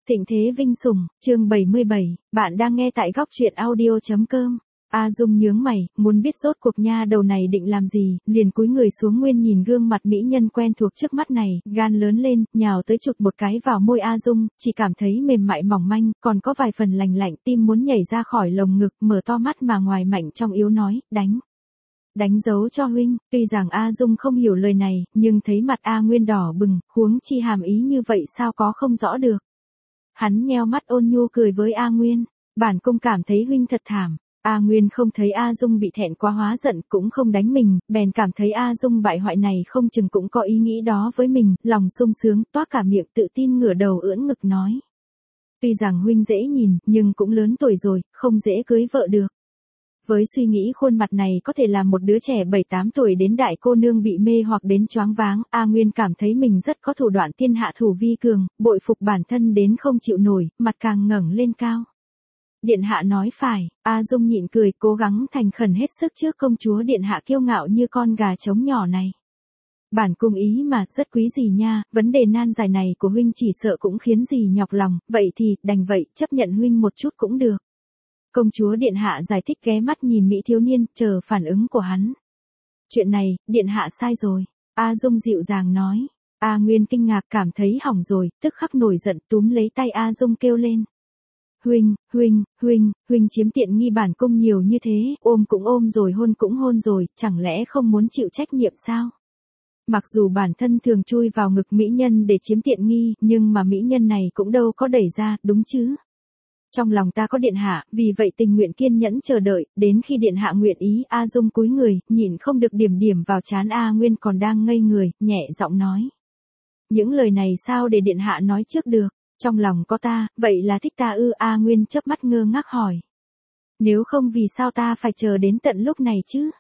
Thịnh thế vinh sủng, chương 77, bạn đang nghe tại góc truyện audio.com. A Dung nhướng mày, muốn biết rốt cuộc nha đầu này định làm gì, liền cúi người xuống nguyên nhìn gương mặt mỹ nhân quen thuộc trước mắt này, gan lớn lên, nhào tới chụp một cái vào môi A Dung, chỉ cảm thấy mềm mại mỏng manh, còn có vài phần lành lạnh, tim muốn nhảy ra khỏi lồng ngực, mở to mắt mà ngoài mạnh trong yếu nói, đánh dấu cho huynh. Tuy rằng A Dung không hiểu lời này, nhưng thấy mặt A Nguyên đỏ bừng, huống chi hàm ý như vậy sao có không rõ được. Hắn nheo mắt ôn nhu cười với A Nguyên, bản cung cảm thấy huynh thật thảm. A Nguyên không thấy A Dung bị thẹn quá hóa giận, cũng không đánh mình, bèn cảm thấy A Dung bại hoại này không chừng cũng có ý nghĩ đó với mình, lòng sung sướng, toát cả miệng tự tin ngửa đầu ưỡn ngực nói. Tuy rằng huynh dễ nhìn, nhưng cũng lớn tuổi rồi, không dễ cưới vợ được. Với suy nghĩ khuôn mặt này có thể làm một đứa trẻ 7-8 tuổi đến đại cô nương bị mê hoặc đến choáng váng, A Nguyên cảm thấy mình rất có thủ đoạn thiên hạ thủ vi cường, bội phục bản thân đến không chịu nổi, mặt càng ngẩng lên cao. Điện hạ nói phải, A Dung nhịn cười, cố gắng thành khẩn hết sức trước công chúa điện hạ kiêu ngạo như con gà trống nhỏ này. Bản cung ý mà, rất quý gì nha, vấn đề nan giải này của huynh chỉ sợ cũng khiến gì nhọc lòng, vậy thì, đành vậy, chấp nhận huynh một chút cũng được. Công chúa điện hạ giải thích ghé mắt nhìn mỹ thiếu niên, chờ phản ứng của hắn. Chuyện này, điện hạ sai rồi, A Dung dịu dàng nói. A Nguyên kinh ngạc cảm thấy hỏng rồi, tức khắc nổi giận túm lấy tay A Dung kêu lên. Huynh chiếm tiện nghi bản cung nhiều như thế, ôm cũng ôm rồi hôn cũng hôn rồi, chẳng lẽ không muốn chịu trách nhiệm sao? Mặc dù bản thân thường chui vào ngực mỹ nhân để chiếm tiện nghi, nhưng mà mỹ nhân này cũng đâu có đẩy ra, đúng chứ? Trong lòng ta có điện hạ, vì vậy tình nguyện kiên nhẫn chờ đợi, đến khi điện hạ nguyện ý, A Dung cúi người, nhìn không được điểm vào trán A Nguyên còn đang ngây người, nhẹ giọng nói. Những lời này sao để điện hạ nói trước được, trong lòng có ta, vậy là thích ta ư? A Nguyên chớp mắt ngơ ngác hỏi. Nếu không vì sao ta phải chờ đến tận lúc này chứ?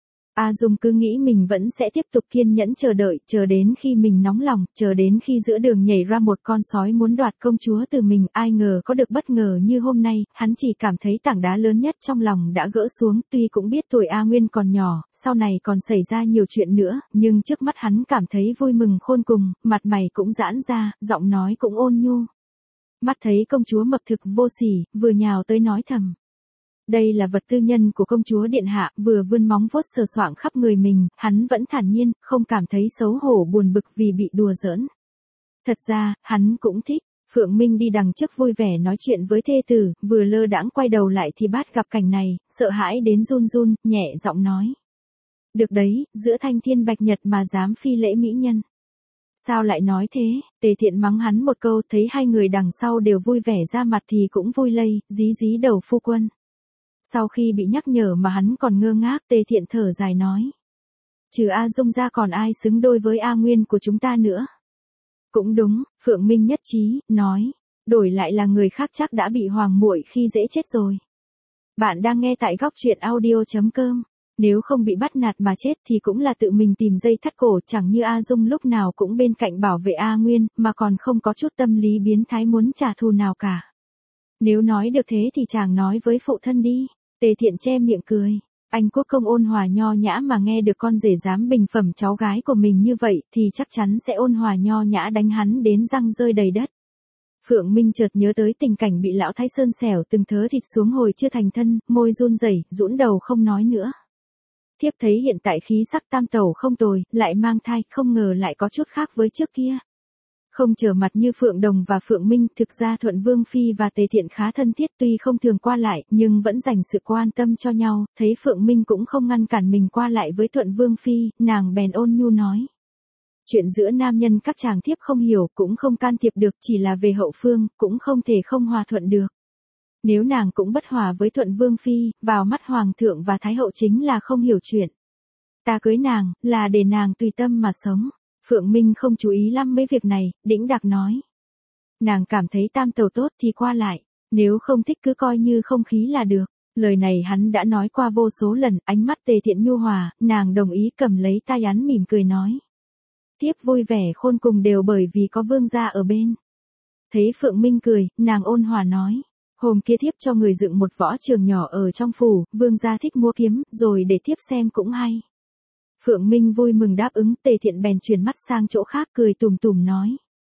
A Dung cứ nghĩ mình vẫn sẽ tiếp tục kiên nhẫn chờ đợi, chờ đến khi mình nóng lòng, chờ đến khi giữa đường nhảy ra một con sói muốn đoạt công chúa từ mình, ai ngờ có được bất ngờ như hôm nay, hắn chỉ cảm thấy tảng đá lớn nhất trong lòng đã gỡ xuống, tuy cũng biết tuổi A Nguyên còn nhỏ, sau này còn xảy ra nhiều chuyện nữa, nhưng trước mắt hắn cảm thấy vui mừng khôn cùng, mặt mày cũng giãn ra, giọng nói cũng ôn nhu. Mắt thấy công chúa mập thực vô sỉ, vừa nhào tới nói thầm. Đây là vật tư nhân của công chúa điện hạ, vừa vươn móng vuốt sờ soạng khắp người mình, hắn vẫn thản nhiên, không cảm thấy xấu hổ buồn bực vì bị đùa giỡn. Thật ra, hắn cũng thích. Phượng Minh đi đằng trước vui vẻ nói chuyện với thê tử, vừa lơ đãng quay đầu lại thì bắt gặp cảnh này, sợ hãi đến run run, nhẹ giọng nói. Được đấy, giữa thanh thiên bạch nhật mà dám phi lễ mỹ nhân. Sao lại nói thế? Tề Thiện mắng hắn một câu, thấy hai người đằng sau đều vui vẻ ra mặt thì cũng vui lây, dí đầu phu quân. Sau khi bị nhắc nhở mà hắn còn ngơ ngác, Tề Thiện thở dài nói. Trừ A Dung ra còn ai xứng đôi với A Nguyên của chúng ta nữa? Cũng đúng, Phượng Minh nhất trí, nói. Đổi lại là người khác chắc đã bị hoàng muội khi dễ chết rồi. Bạn đang nghe tại góc truyện audio.com. Nếu không bị bắt nạt mà chết thì cũng là tự mình tìm dây thắt cổ, chẳng như A Dung lúc nào cũng bên cạnh bảo vệ A Nguyên, mà còn không có chút tâm lý biến thái muốn trả thù nào cả. Nếu nói được thế thì chàng nói với phụ thân đi. Tề Thiện che miệng cười. Anh quốc công ôn hòa nho nhã mà nghe được con rể dám bình phẩm cháu gái của mình như vậy thì chắc chắn sẽ ôn hòa nho nhã đánh hắn đến răng rơi đầy đất. Phượng Minh chợt nhớ tới tình cảnh bị lão Thái Sơn xẻo từng thớ thịt xuống hồi chưa thành thân, môi run rẩy, dũn đầu không nói nữa. Thiếp thấy hiện tại khí sắc tam tẩu không tồi, lại mang thai, không ngờ lại có chút khác với trước kia. Không trở mặt như Phượng Đồng và Phượng Minh, thực ra Thuận Vương Phi và Tề Thiện khá thân thiết, tuy không thường qua lại, nhưng vẫn dành sự quan tâm cho nhau, thấy Phượng Minh cũng không ngăn cản mình qua lại với Thuận Vương Phi, nàng bèn ôn nhu nói. Chuyện giữa nam nhân các chàng thiếp không hiểu, cũng không can thiệp được, chỉ là về hậu phương, cũng không thể không hòa thuận được. Nếu nàng cũng bất hòa với Thuận Vương Phi, vào mắt Hoàng thượng và Thái hậu chính là không hiểu chuyện. Ta cưới nàng, là để nàng tùy tâm mà sống. Phượng Minh không chú ý lắm mấy việc này, đĩnh đạc nói. Nàng cảm thấy tam tẩu tốt thì qua lại, nếu không thích cứ coi như không khí là được. Lời này hắn đã nói qua vô số lần, ánh mắt Tề Thiện nhu hòa, nàng đồng ý cầm lấy tay hắn mỉm cười nói. Tiếp vui vẻ khôn cùng đều bởi vì có vương gia ở bên. Thấy Phượng Minh cười, nàng ôn hòa nói. Hôm kia thiếp cho người dựng một võ trường nhỏ ở trong phủ, vương gia thích múa kiếm, rồi để thiếp xem cũng hay. Phượng Minh vui mừng đáp ứng, Tề Thiện bèn chuyển mắt sang chỗ khác cười tủm tủm nói.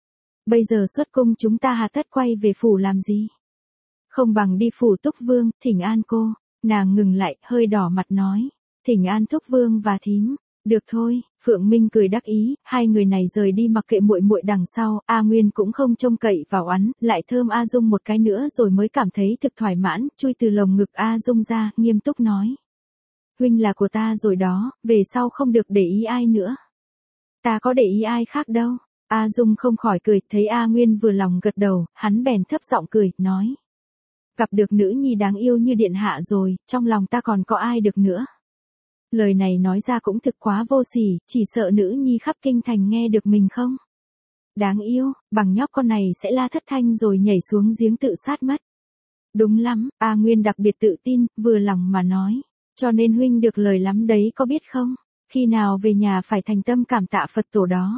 Bây giờ xuất cung chúng ta hà tất quay về phủ làm gì? Không bằng đi phủ Túc Vương, thỉnh an cô. Nàng ngừng lại, hơi đỏ mặt nói. Thỉnh an Túc Vương và thím. Được thôi, Phượng Minh cười đắc ý, hai người này rời đi mặc kệ muội muội đằng sau, A Nguyên cũng không trông cậy vào hắn, lại thơm A Dung một cái nữa rồi mới cảm thấy thực thoải mãn, chui từ lồng ngực A Dung ra, nghiêm túc nói. Huynh là của ta rồi đó, về sau không được để ý ai nữa. Ta có để ý ai khác đâu. A Dung không khỏi cười, thấy A Nguyên vừa lòng gật đầu, hắn bèn thấp giọng cười, nói. Gặp được nữ nhi đáng yêu như điện hạ rồi, trong lòng ta còn có ai được nữa. Lời này nói ra cũng thực quá vô sỉ, chỉ sợ nữ nhi khắp kinh thành nghe được mình không. Đáng yêu, bằng nhóc con này sẽ la thất thanh rồi nhảy xuống giếng tự sát mất. Đúng lắm, A Nguyên đặc biệt tự tin, vừa lòng mà nói. Cho nên huynh được lời lắm đấy có biết không? Khi nào về nhà phải thành tâm cảm tạ Phật tổ đó.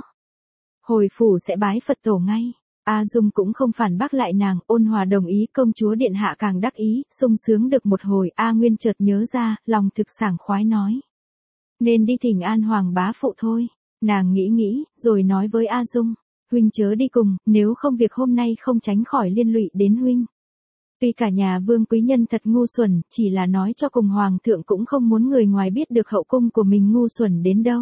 Hồi phủ sẽ bái Phật tổ ngay. A Dung cũng không phản bác lại nàng, ôn hòa đồng ý, công chúa điện hạ càng đắc ý, sung sướng được một hồi, A Nguyên chợt nhớ ra, lòng thực sảng khoái nói. Nên đi thỉnh an hoàng bá phụ thôi. Nàng nghĩ, rồi nói với A Dung, huynh chớ đi cùng, nếu không việc hôm nay không tránh khỏi liên lụy đến huynh. Tuy cả nhà vương quý nhân thật ngu xuẩn, chỉ là nói cho cùng hoàng thượng cũng không muốn người ngoài biết được hậu cung của mình ngu xuẩn đến đâu.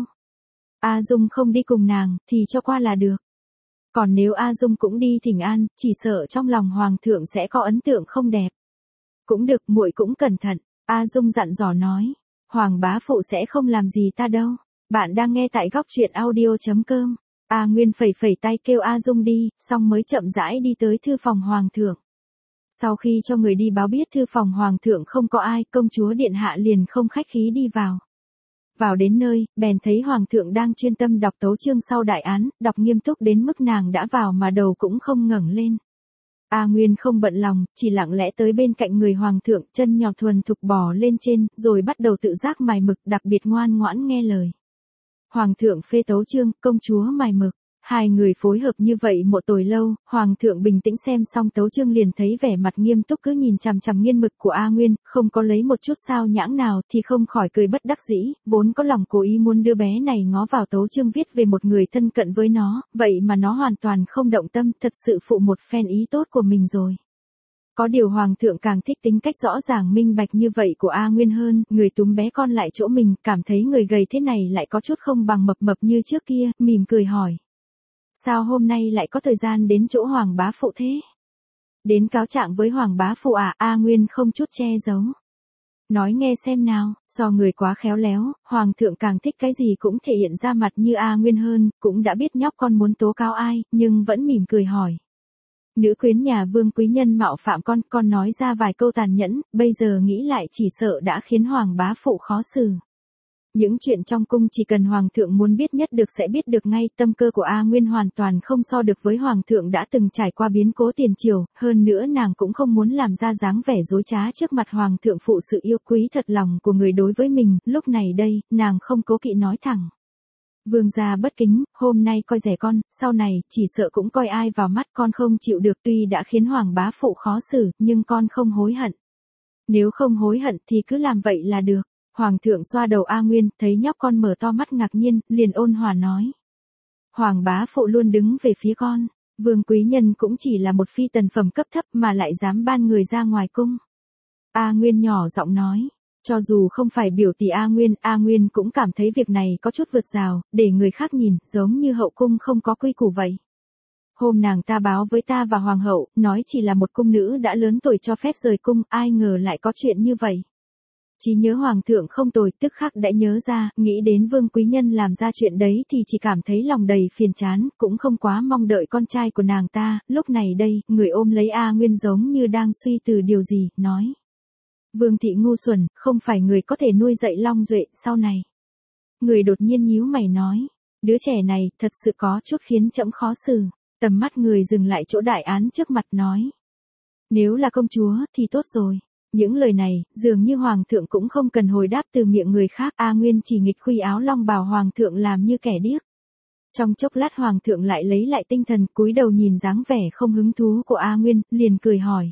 A Dung không đi cùng nàng, thì cho qua là được. Còn nếu A Dung cũng đi thỉnh an, chỉ sợ trong lòng hoàng thượng sẽ có ấn tượng không đẹp. Cũng được, muội cũng cẩn thận, A Dung dặn dò nói. Hoàng bá phụ sẽ không làm gì ta đâu. Bạn đang nghe tại góc truyện audio.com. A Nguyên phẩy phẩy tay kêu A Dung đi, xong mới chậm rãi đi tới thư phòng hoàng thượng. Sau khi cho người đi báo biết thư phòng hoàng thượng không có ai, công chúa điện hạ liền không khách khí đi vào. Vào đến nơi, bèn thấy hoàng thượng đang chuyên tâm đọc tấu chương sau đại án, đọc nghiêm túc đến mức nàng đã vào mà đầu cũng không ngẩng lên. A Nguyên không bận lòng, chỉ lặng lẽ tới bên cạnh người hoàng thượng, chân nhỏ thuần thục bò lên trên, rồi bắt đầu tự giác mài mực, đặc biệt ngoan ngoãn nghe lời. Hoàng thượng phê tấu chương, công chúa mài mực. Hai người phối hợp như vậy một hồi lâu, hoàng thượng bình tĩnh xem xong tấu chương liền thấy vẻ mặt nghiêm túc cứ nhìn chằm chằm nghiên mực của A Nguyên, không có lấy một chút sao nhãng nào thì không khỏi cười bất đắc dĩ, vốn có lòng cố ý muốn đưa bé này ngó vào tấu chương viết về một người thân cận với nó, vậy mà nó hoàn toàn không động tâm, thật sự phụ một phen ý tốt của mình rồi. Có điều hoàng thượng càng thích tính cách rõ ràng minh bạch như vậy của A Nguyên hơn, người túm bé con lại chỗ mình, cảm thấy người gầy thế này lại có chút không bằng mập mập như trước kia, mỉm cười hỏi. Sao hôm nay lại có thời gian đến chỗ hoàng bá phụ thế? Đến cáo trạng với hoàng bá phụ à? A Nguyên không chút che giấu. Nói nghe xem nào, do người quá khéo léo, hoàng thượng càng thích cái gì cũng thể hiện ra mặt như A Nguyên hơn, cũng đã biết nhóc con muốn tố cáo ai, nhưng vẫn mỉm cười hỏi. Nữ quyến nhà vương quý nhân mạo phạm con nói ra vài câu tàn nhẫn, bây giờ nghĩ lại chỉ sợ đã khiến hoàng bá phụ khó xử. Những chuyện trong cung chỉ cần hoàng thượng muốn biết nhất được sẽ biết được ngay, tâm cơ của A Nguyên hoàn toàn không so được với hoàng thượng đã từng trải qua biến cố tiền triều, hơn nữa nàng cũng không muốn làm ra dáng vẻ dối trá trước mặt hoàng thượng phụ sự yêu quý thật lòng của người đối với mình, lúc này đây, nàng không cố kỵ nói thẳng. Vương gia bất kính, hôm nay coi rẻ con, sau này chỉ sợ cũng coi ai vào mắt, con không chịu được, tuy đã khiến hoàng bá phụ khó xử, nhưng con không hối hận. Nếu không hối hận thì cứ làm vậy là được. Hoàng thượng xoa đầu A Nguyên, thấy nhóc con mở to mắt ngạc nhiên, liền ôn hòa nói. Hoàng bá phụ luôn đứng về phía con, vương quý nhân cũng chỉ là một phi tần phẩm cấp thấp mà lại dám ban người ra ngoài cung. A Nguyên nhỏ giọng nói, cho dù không phải biểu tỷ A Nguyên cũng cảm thấy việc này có chút vượt rào, để người khác nhìn, giống như hậu cung không có quy củ vậy. Hôm nàng ta báo với ta và hoàng hậu, nói chỉ là một cung nữ đã lớn tuổi cho phép rời cung, ai ngờ lại có chuyện như vậy. Chỉ nhớ hoàng thượng không tồi, tức khắc đã nhớ ra, nghĩ đến vương quý nhân làm ra chuyện đấy thì chỉ cảm thấy lòng đầy phiền chán, cũng không quá mong đợi con trai của nàng ta, lúc này đây, người ôm lấy A Nguyên giống như đang suy từ điều gì, nói. Vương thị ngu xuẩn, không phải người có thể nuôi dạy long duệ sau này. Người đột nhiên nhíu mày nói, đứa trẻ này thật sự có chút khiến trẫm khó xử, tầm mắt người dừng lại chỗ đại án trước mặt nói. Nếu là công chúa thì tốt rồi. Những lời này, dường như hoàng thượng cũng không cần hồi đáp từ miệng người khác, A Nguyên chỉ nghịch khuy áo long bào hoàng thượng làm như kẻ điếc. Trong chốc lát hoàng thượng lại lấy lại tinh thần, cúi đầu nhìn dáng vẻ không hứng thú của A Nguyên, liền cười hỏi.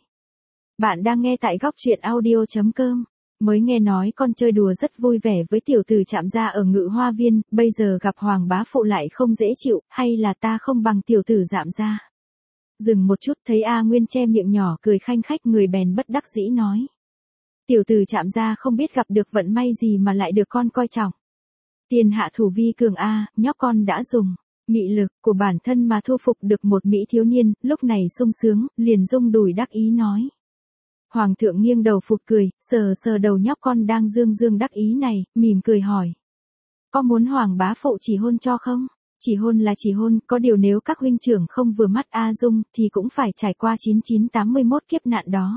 Bạn đang nghe tại góc truyện audio.com. Mới nghe nói con chơi đùa rất vui vẻ với tiểu tử Trạm gia ở Ngự Hoa Viên, bây giờ gặp hoàng bá phụ lại không dễ chịu, hay là ta không bằng tiểu tử Trạm gia? Dừng một chút thấy A Nguyên che miệng nhỏ cười khanh khách, người bèn bất đắc dĩ nói. Tiểu tử Trạm gia không biết gặp được vận may gì mà lại được con coi trọng. Tiền hạ thủ vi cường a, nhóc con đã dùng mị lực của bản thân mà thu phục được một mỹ thiếu niên, lúc này sung sướng, liền rung đùi đắc ý nói. Hoàng thượng nghiêng đầu phụt cười, sờ sờ đầu nhóc con đang dương dương đắc ý này, mỉm cười hỏi. Có muốn Hoàng bá phụ chỉ hôn cho không? Chỉ hôn là chỉ hôn, có điều nếu các huynh trưởng không vừa mắt A Dung thì cũng phải trải qua 9981 kiếp nạn đó.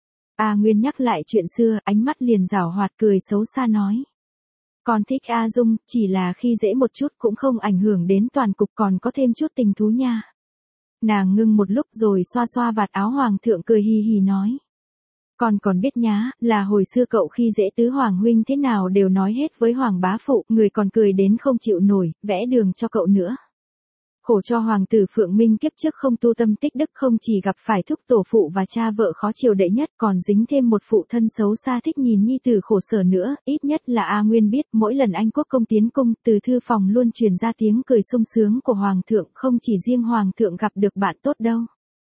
A Nguyên nhắc lại chuyện xưa, ánh mắt liền giảo hoạt cười xấu xa nói. Con thích A Dung, chỉ là khi dễ một chút cũng không ảnh hưởng đến toàn cục, còn có thêm chút tình thú nha. Nàng ngưng một lúc rồi xoa xoa vạt áo hoàng thượng cười hì hì nói. Con còn biết nhá, là hồi xưa cậu khi dễ tứ hoàng huynh thế nào đều nói hết với Hoàng bá phụ, người còn cười đến không chịu nổi, vẽ đường cho cậu nữa. Khổ cho hoàng tử Phượng Minh kiếp trước không tu tâm tích đức, không chỉ gặp phải thúc tổ phụ và cha vợ khó chiều đệ nhất, còn dính thêm một phụ thân xấu xa thích nhìn nhi tử khổ sở nữa. Ít nhất là A Nguyên biết, mỗi lần anh quốc công tiến cung, từ thư phòng luôn truyền ra tiếng cười sung sướng của hoàng thượng, không chỉ riêng hoàng thượng gặp được bạn tốt đâu.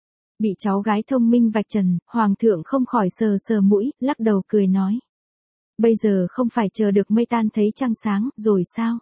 Bị cháu gái thông minh vạch trần, hoàng thượng không khỏi sờ sờ mũi, lắc đầu cười nói. Bây giờ không phải chờ được mây tan thấy trăng sáng, rồi sao?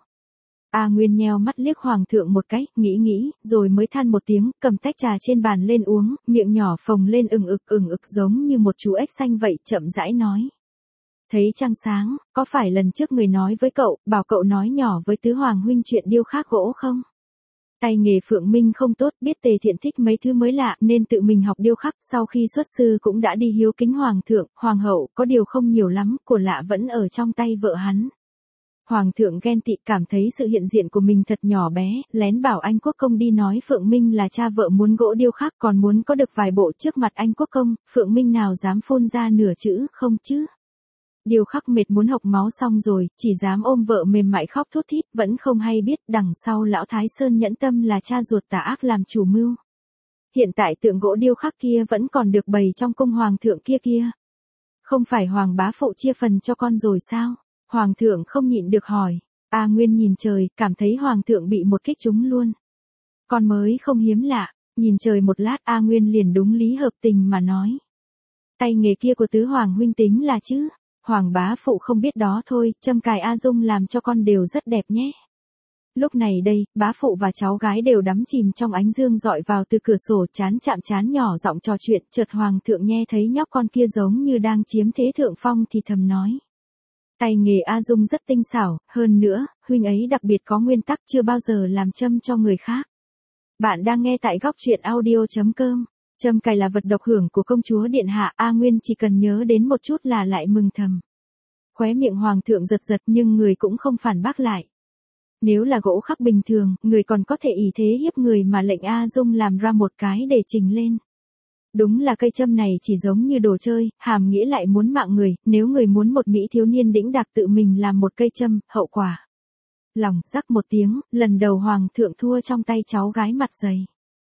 A Nguyên nheo mắt liếc hoàng thượng một cái, nghĩ, rồi mới than một tiếng, cầm tách trà trên bàn lên uống, miệng nhỏ phồng lên ừng ực giống như một chú ếch xanh vậy, chậm rãi nói. Thấy trăng sáng, có phải lần trước người nói với cậu, bảo cậu nói nhỏ với tứ hoàng huynh chuyện điêu khắc gỗ không? Tay nghề Phượng Minh không tốt, biết Tề Thiện thích mấy thứ mới lạ nên tự mình học điêu khắc, sau khi xuất sư cũng đã đi hiếu kính hoàng thượng, hoàng hậu, có điều không nhiều lắm, của lạ vẫn ở trong tay vợ hắn. Hoàng thượng ghen tị, cảm thấy sự hiện diện của mình thật nhỏ bé, lén bảo anh quốc công đi nói Phượng Minh là cha vợ muốn gỗ điêu khắc, còn muốn có được vài bộ trước mặt anh quốc công. Phượng Minh nào dám phun ra nửa chữ không chứ. Điêu khắc mệt muốn học máu xong rồi, chỉ dám ôm vợ mềm mại khóc thút thít, vẫn không hay biết đằng sau lão Thái Sơn nhẫn tâm là cha ruột tà ác làm chủ mưu. Hiện tại tượng gỗ điêu khắc kia vẫn còn được bày trong cung hoàng thượng kia. Không phải Hoàng bá phụ chia phần cho con rồi sao? Hoàng thượng không nhịn được hỏi. A Nguyên nhìn trời, cảm thấy hoàng thượng bị một kích trúng luôn. Con mới không hiếm lạ, nhìn trời một lát A Nguyên liền đúng lý hợp tình mà nói. Tay nghề kia của tứ hoàng huynh tính là chứ, Hoàng bá phụ không biết đó thôi, châm cài A Dung làm cho con đều rất đẹp nhé. Lúc này đây, bá phụ và cháu gái đều đắm chìm trong ánh dương dọi vào từ cửa sổ, chán chạm chán nhỏ giọng trò chuyện, chợt hoàng thượng nghe thấy nhóc con kia giống như đang chiếm thế thượng phong thì thầm nói. Tay nghề A Dung rất tinh xảo, hơn nữa, huynh ấy đặc biệt có nguyên tắc, chưa bao giờ làm châm cho người khác. Bạn đang nghe tại góc truyện audio.com. Châm cài là vật độc hưởng của công chúa điện hạ, A Nguyên chỉ cần nhớ đến một chút là lại mừng thầm. Khóe miệng hoàng thượng giật giật nhưng người cũng không phản bác lại. Nếu là gỗ khắc bình thường, người còn có thể ỷ thế hiếp người mà lệnh A Dung làm ra một cái để trình lên. Đúng là cây châm này chỉ giống như đồ chơi, hàm nghĩa lại muốn mạng người, nếu người muốn một mỹ thiếu niên đĩnh đạc tự mình làm một cây châm, hậu quả. Lòng rắc một tiếng, lần đầu hoàng thượng thua trong tay cháu gái mặt dày.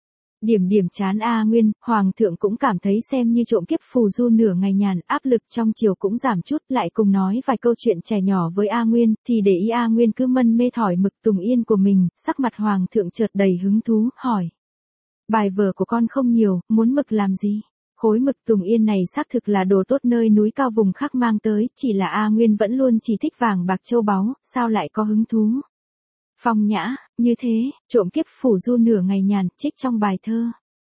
Điểm chán A Nguyên, hoàng thượng cũng cảm thấy xem như trộm kiếp phù du nửa ngày nhàn, áp lực trong chiều cũng giảm chút, lại cùng nói vài câu chuyện trẻ nhỏ với A Nguyên, thì để ý A Nguyên cứ mân mê thỏi mực tùng yên của mình, sắc mặt hoàng thượng chợt đầy hứng thú, hỏi. Bài vở của con không nhiều, muốn mực làm gì? Khối mực tùng yên này xác thực là đồ tốt nơi núi cao vùng khác mang tới, chỉ là A Nguyên vẫn luôn chỉ thích vàng bạc châu báu, sao lại có hứng thú? Phong nhã, như thế, trộm kiếp phủ du nửa ngày nhàn, trích trong bài thơ.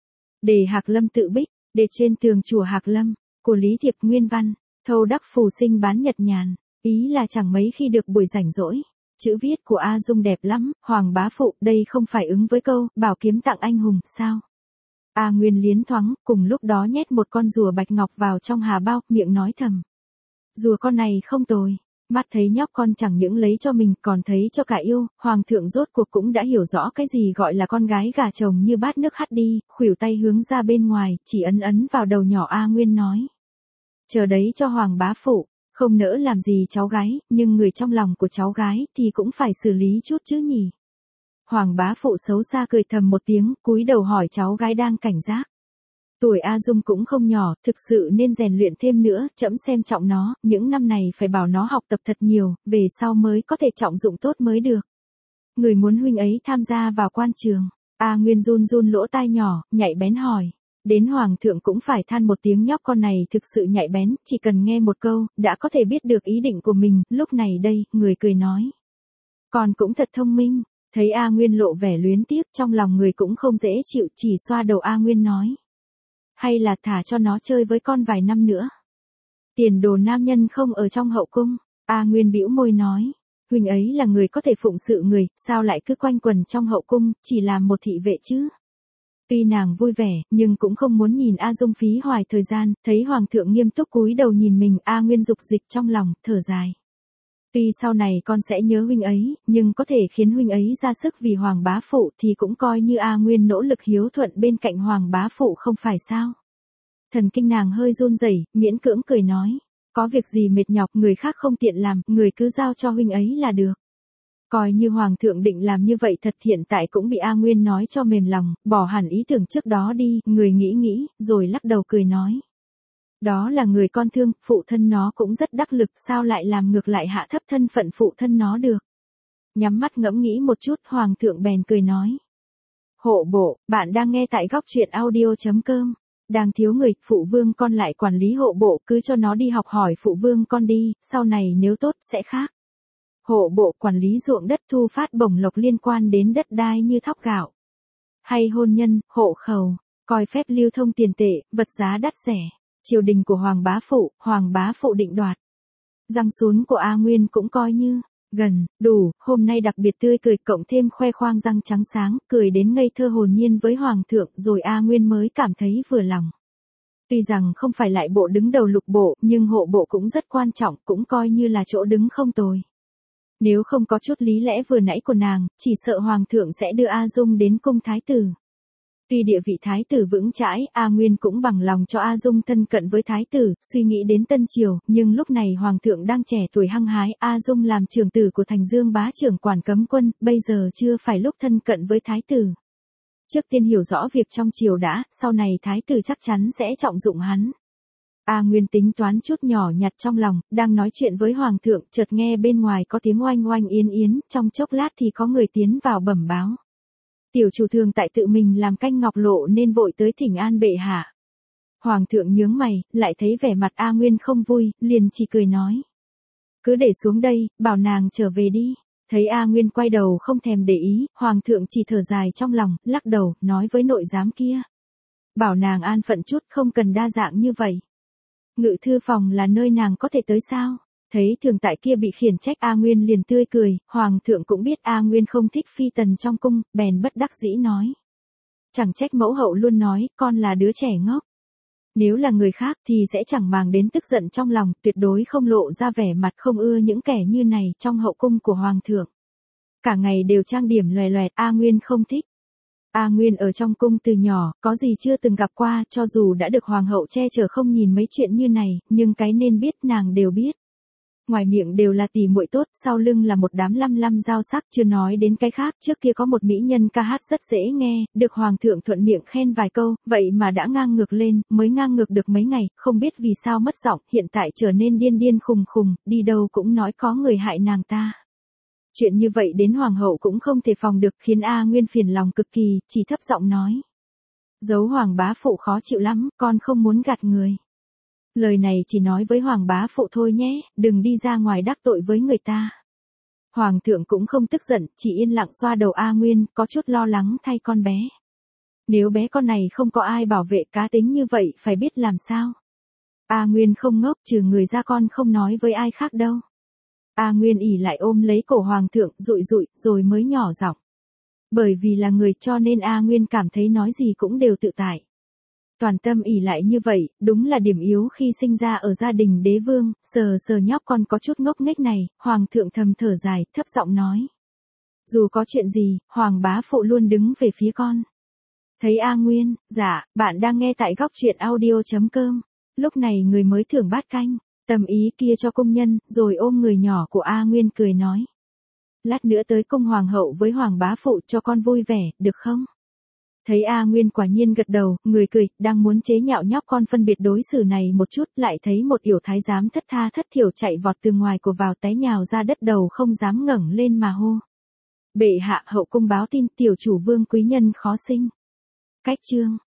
Đề Hạc Lâm tự bích, để trên tường chùa Hạc Lâm, của Lý Thiệp nguyên văn, thâu đắc phù sinh bán nhật nhàn, ý là chẳng mấy khi được buổi rảnh rỗi. Chữ viết của A Dung đẹp lắm, Hoàng bá phụ, đây không phải ứng với câu, bảo kiếm tặng anh hùng, sao? A Nguyên liến thoáng, cùng lúc đó nhét một con rùa bạch ngọc vào trong hà bao, miệng nói thầm. Rùa con này không tồi. Mắt thấy nhóc con chẳng những lấy cho mình còn thấy cho cả yêu, hoàng thượng rốt cuộc cũng đã hiểu rõ cái gì gọi là con gái gà chồng như bát nước hắt đi, khuỷu tay hướng ra bên ngoài, chỉ ấn vào đầu nhỏ A Nguyên nói. Chờ đấy cho Hoàng bá phụ, không nỡ làm gì cháu gái, nhưng người trong lòng của cháu gái thì cũng phải xử lý chút chứ nhỉ. Hoàng bá phụ xấu xa cười thầm một tiếng, cúi đầu hỏi cháu gái đang cảnh giác. Tuổi A Dung cũng không nhỏ, thực sự nên rèn luyện thêm nữa, trẫm xem trọng nó, những năm này phải bảo nó học tập thật nhiều, về sau mới có thể trọng dụng tốt mới được. Người muốn huynh ấy tham gia vào quan trường. A Nguyên run run lỗ tai nhỏ, nhạy bén hỏi. Đến hoàng thượng cũng phải than một tiếng, nhóc con này thực sự nhạy bén, chỉ cần nghe một câu, đã có thể biết được ý định của mình. Lúc này đây, người cười nói. Con cũng thật thông minh. Thấy A Nguyên lộ vẻ luyến tiếc, trong lòng người cũng không dễ chịu, chỉ xoa đầu A Nguyên nói. Hay là thả cho nó chơi với con vài năm nữa. Tiền đồ nam nhân không ở trong hậu cung. A Nguyên bĩu môi nói. Huynh ấy là người có thể phụng sự người, sao lại cứ quanh quần trong hậu cung, chỉ làm một thị vệ chứ. Tuy nàng vui vẻ, nhưng cũng không muốn nhìn A Dung phí hoài thời gian, thấy hoàng thượng nghiêm túc cúi đầu nhìn mình, A Nguyên dục dịch trong lòng, thở dài. Tuy sau này con sẽ nhớ huynh ấy, nhưng có thể khiến huynh ấy ra sức vì hoàng bá phụ thì cũng coi như A Nguyên nỗ lực hiếu thuận bên cạnh hoàng bá phụ không phải sao. Thần kinh nàng hơi run rẩy, miễn cưỡng cười nói. Có việc gì mệt nhọc người khác không tiện làm, người cứ giao cho huynh ấy là được. Coi như hoàng thượng định làm như vậy thật, hiện tại cũng bị A Nguyên nói cho mềm lòng, bỏ hẳn ý tưởng trước đó đi, người nghĩ, rồi lắc đầu cười nói. Đó là người con thương, phụ thân nó cũng rất đắc lực, sao lại làm ngược lại hạ thấp thân phận phụ thân nó được. Nhắm mắt ngẫm nghĩ một chút, hoàng thượng bèn cười nói. Hộ bộ, bạn đang nghe tại góc truyện audio.com. Đang thiếu người, phụ vương con lại quản lý hộ bộ, cứ cho nó đi học hỏi phụ vương con đi, sau này nếu tốt sẽ khác. Hộ bộ quản lý ruộng đất, thu phát bổng lộc liên quan đến đất đai như thóc gạo. Hay hôn nhân, hộ khẩu, coi phép lưu thông tiền tệ, vật giá đắt rẻ. Triều đình của hoàng bá phụ định đoạt. Răng sún của A Nguyên cũng coi như gần, đủ, hôm nay đặc biệt tươi cười, cộng thêm khoe khoang răng trắng sáng, cười đến ngây thơ hồn nhiên với hoàng thượng, rồi A Nguyên mới cảm thấy vừa lòng. Tuy rằng không phải lại bộ đứng đầu lục bộ, nhưng hộ bộ cũng rất quan trọng, cũng coi như là chỗ đứng không tồi. Nếu không có chút lý lẽ vừa nãy của nàng, chỉ sợ hoàng thượng sẽ đưa A Dung đến cung thái tử. Tuy địa vị thái tử vững chãi, A Nguyên cũng bằng lòng cho A Dung thân cận với thái tử, suy nghĩ đến tân triều, nhưng lúc này hoàng thượng đang trẻ tuổi hăng hái, A Dung làm trưởng tử của Thành Dương bá trưởng quản cấm quân, bây giờ chưa phải lúc thân cận với thái tử. Trước tiên hiểu rõ việc trong triều đã, sau này thái tử chắc chắn sẽ trọng dụng hắn. A Nguyên tính toán chút nhỏ nhặt trong lòng, đang nói chuyện với hoàng thượng, chợt nghe bên ngoài có tiếng oanh oanh yến yến, trong chốc lát thì có người tiến vào bẩm báo. Tiểu chủ thường tại tự mình làm canh ngọc lộ nên vội tới thỉnh an bệ hạ. Hoàng thượng nhướng mày, lại thấy vẻ mặt A Nguyên không vui, liền chỉ cười nói. Cứ để xuống đây, bảo nàng trở về đi. Thấy A Nguyên quay đầu không thèm để ý, hoàng thượng chỉ thở dài trong lòng, lắc đầu, nói với nội giám kia. Bảo nàng an phận chút, không cần đa dạng như vậy. Ngự thư phòng là nơi nàng có thể tới sao? Thấy thường tại kia bị khiển trách, A Nguyên liền tươi cười, hoàng thượng cũng biết A Nguyên không thích phi tần trong cung, bèn bất đắc dĩ nói. Chẳng trách mẫu hậu luôn nói, con là đứa trẻ ngốc. Nếu là người khác thì sẽ chẳng màng đến tức giận trong lòng, tuyệt đối không lộ ra vẻ mặt không ưa những kẻ như này trong hậu cung của hoàng thượng. Cả ngày đều trang điểm loè loẹt, A Nguyên không thích. A Nguyên ở trong cung từ nhỏ, có gì chưa từng gặp qua, cho dù đã được hoàng hậu che chở không nhìn mấy chuyện như này, nhưng cái nên biết nàng đều biết. Ngoài miệng đều là tỉ muội tốt, sau lưng là một đám lăm lăm dao sắc, chưa nói đến cái khác, trước kia có một mỹ nhân ca hát rất dễ nghe, được hoàng thượng thuận miệng khen vài câu, vậy mà đã ngang ngược lên, mới ngang ngược được mấy ngày, không biết vì sao mất giọng, hiện tại trở nên điên điên khùng khùng, đi đâu cũng nói có người hại nàng ta. Chuyện như vậy đến hoàng hậu cũng không thể phòng được, khiến A Nguyên phiền lòng cực kỳ, chỉ thấp giọng nói. Giấu hoàng bá phụ khó chịu lắm, con không muốn gạt người. Lời này chỉ nói với hoàng bá phụ thôi nhé, đừng đi ra ngoài đắc tội với người ta. Hoàng thượng cũng không tức giận, chỉ yên lặng xoa đầu A Nguyên, có chút lo lắng thay con bé. Nếu bé con này không có ai bảo vệ, cá tính như vậy phải biết làm sao. A Nguyên không ngốc, trừ người ra con không nói với ai khác đâu. A Nguyên ỉ lại ôm lấy cổ hoàng thượng, dụi dụi, rồi mới nhỏ giọng. Bởi vì là người cho nên A Nguyên cảm thấy nói gì cũng đều tự tại. Toàn tâm ỉ lại như vậy, đúng là điểm yếu khi sinh ra ở gia đình đế vương, sờ nhóc con có chút ngốc nghếch này, hoàng thượng thầm thở dài, thấp giọng nói. Dù có chuyện gì, hoàng bá phụ luôn đứng về phía con. Thấy A Nguyên, dạ, bạn đang nghe tại góc truyện audio.com. Lúc này người mới thưởng bát canh, tầm ý kia cho công nhân, rồi ôm người nhỏ của A Nguyên cười nói. Lát nữa tới cung hoàng hậu với hoàng bá phụ cho con vui vẻ, được không? Thấy A Nguyên quả nhiên gật đầu, người cười, đang muốn chế nhạo nhóc con phân biệt đối xử này một chút, lại thấy một yểu thái giám thất tha thất thiểu chạy vọt từ ngoài của vào té nhào ra đất, đầu không dám ngẩng lên mà hô. Bệ hạ hậu cung báo tin tiểu chủ vương quý nhân khó sinh. Cách chương